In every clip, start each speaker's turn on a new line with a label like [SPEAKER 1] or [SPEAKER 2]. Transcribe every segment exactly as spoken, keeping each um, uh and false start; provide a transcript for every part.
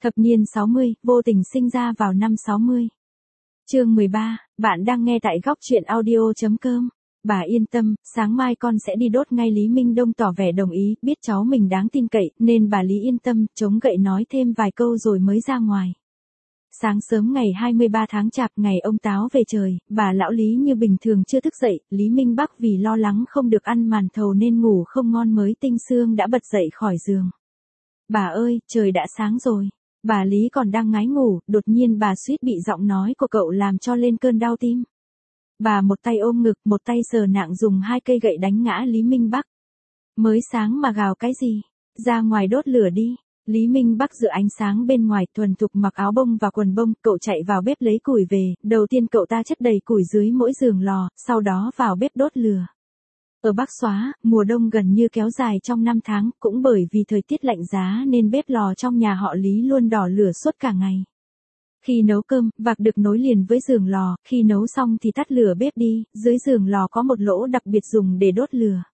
[SPEAKER 1] Thập niên sáu mươi, vô tình sinh ra vào năm sáu mươi. Chương mười ba, bạn đang nghe tại góc truyện audio chấm com. Bà yên tâm, sáng mai con sẽ đi đốt ngay. Lý Minh Đông tỏ vẻ đồng ý, biết cháu mình đáng tin cậy, nên bà Lý yên tâm, chống gậy nói thêm vài câu rồi mới ra ngoài. Sáng sớm ngày hai mươi ba tháng Chạp, ngày ông Táo về trời, bà lão Lý như bình thường chưa thức dậy, Lý Minh Bắc vì lo lắng không được ăn màn thầu nên ngủ không ngon mới tinh sương đã bật dậy khỏi giường. Bà ơi, trời đã sáng rồi. Bà Lý còn đang ngái ngủ, đột nhiên bà suýt bị giọng nói của cậu làm cho lên cơn đau tim. Bà một tay ôm ngực, một tay sờ nạng dùng hai cây gậy đánh ngã Lý Minh Bắc. Mới sáng mà gào cái gì? Ra ngoài đốt lửa đi. Lý Minh Bắc giữa ánh sáng bên ngoài thuần thục mặc áo bông và quần bông, cậu chạy vào bếp lấy củi về, đầu tiên cậu ta chất đầy củi dưới mỗi giường lò, sau đó vào bếp đốt lửa. Ở Bắc Xóa, mùa đông gần như kéo dài trong năm tháng, cũng bởi vì thời tiết lạnh giá nên bếp lò trong nhà họ Lý luôn đỏ lửa suốt cả ngày. Khi nấu cơm, vạc được nối liền với giường lò, khi nấu xong thì tắt lửa bếp đi, dưới giường lò có một lỗ đặc biệt dùng để đốt lửa.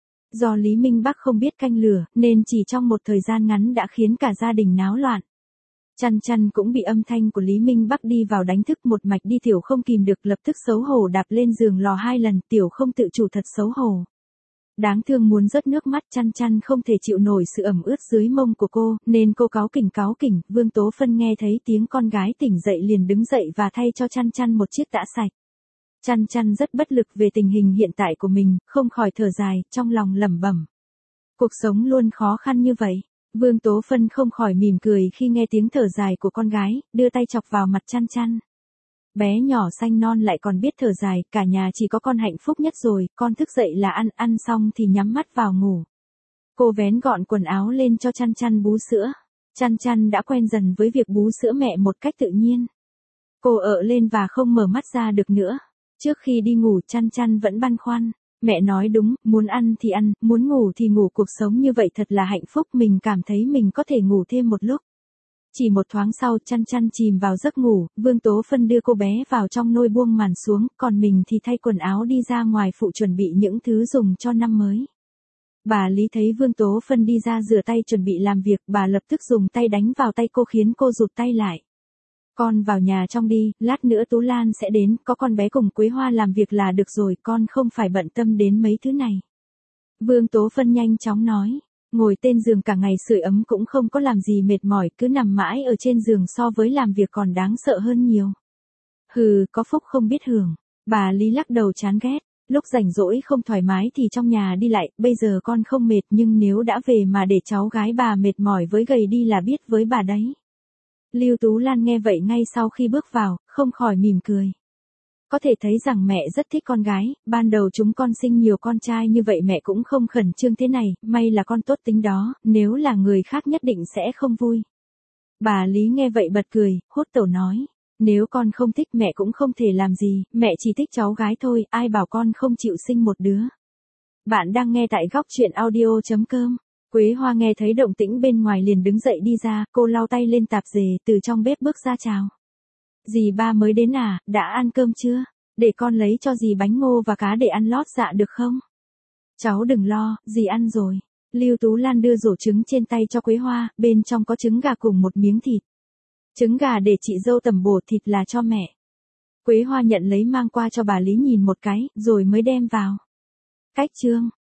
[SPEAKER 1] Do Lý Minh Bắc không biết canh lửa, nên chỉ trong một thời gian ngắn đã khiến cả gia đình náo loạn. Chăn Chăn cũng bị âm thanh của Lý Minh Bắc đi vào đánh thức, một mạch đi tiểu không kìm được, lập tức xấu hổ đạp lên giường lò hai lần, tiểu không tự chủ thật xấu hổ. Đáng thương muốn rớt nước mắt, Chăn Chăn không thể chịu nổi sự ẩm ướt dưới mông của cô, nên cô cáu kỉnh cáu kỉnh. Vương Tố Phân nghe thấy tiếng con gái tỉnh dậy liền đứng dậy và thay cho Chăn Chăn một chiếc tã sạch. Chăn Chăn rất bất lực về tình hình hiện tại của mình, không khỏi thở dài, trong lòng lẩm bẩm. Cuộc sống luôn khó khăn như vậy. Vương Tố Phân không khỏi mỉm cười khi nghe tiếng thở dài của con gái, đưa tay chọc vào mặt Chăn Chăn. Bé nhỏ xanh non lại còn biết thở dài, cả nhà chỉ có con hạnh phúc nhất rồi, con thức dậy là ăn, ăn xong thì nhắm mắt vào ngủ. Cô vén gọn quần áo lên cho Chăn Chăn bú sữa. Chăn Chăn đã quen dần với việc bú sữa mẹ một cách tự nhiên. Cô ợ lên và không mở mắt ra được nữa. Trước khi đi ngủ, Chăn Chăn vẫn băn khoăn. Mẹ nói đúng, muốn ăn thì ăn, muốn ngủ thì ngủ, cuộc sống như vậy thật là hạnh phúc, mình cảm thấy mình có thể ngủ thêm một lúc. Chỉ một thoáng sau, Chăn Chăn chìm vào giấc ngủ, Vương Tố Phân đưa cô bé vào trong nôi buông màn xuống, còn mình thì thay quần áo đi ra ngoài phụ chuẩn bị những thứ dùng cho năm mới. Bà Lý thấy Vương Tố Phân đi ra rửa tay chuẩn bị làm việc, bà lập tức dùng tay đánh vào tay cô khiến cô rụt tay lại. Con vào nhà trong đi, lát nữa Tú Lan sẽ đến, có con bé cùng Quế Hoa làm việc là được rồi, con không phải bận tâm đến mấy thứ này. Vương Tố Phân nhanh chóng nói. Ngồi tên giường cả ngày sưởi ấm cũng không có làm gì mệt mỏi, cứ nằm mãi ở trên giường so với làm việc còn đáng sợ hơn nhiều. Hừ, có phúc không biết hưởng. Bà Lý lắc đầu chán ghét. Lúc rảnh rỗi không thoải mái thì trong nhà đi lại, bây giờ con không mệt nhưng nếu đã về mà để cháu gái bà mệt mỏi với gầy đi là biết với bà đấy. Lưu Tú Lan nghe vậy ngay sau khi bước vào, không khỏi mỉm cười. Có thể thấy rằng mẹ rất thích con gái, ban đầu chúng con sinh nhiều con trai như vậy mẹ cũng không khẩn trương thế này, may là con tốt tính đó, nếu là người khác nhất định sẽ không vui. Bà Lý nghe vậy bật cười, hốt tẩu nói, nếu con không thích mẹ cũng không thể làm gì, mẹ chỉ thích cháu gái thôi, ai bảo con không chịu sinh một đứa. Bạn đang nghe tại góc truyện audio chấm com. Quế Hoa nghe thấy động tĩnh bên ngoài liền đứng dậy đi ra, cô lau tay lên tạp dề, từ trong bếp bước ra chào. Dì ba mới đến à, đã ăn cơm chưa? Để con lấy cho dì bánh ngô và cá để ăn lót dạ được không? Cháu đừng lo, dì ăn rồi. Lưu Tú Lan đưa rổ trứng trên tay cho Quế Hoa, bên trong có trứng gà cùng một miếng thịt. Trứng gà để chị dâu tẩm bổ, thịt là cho mẹ. Quế Hoa nhận lấy mang qua cho bà Lý nhìn một cái, rồi mới đem vào. Cách chương.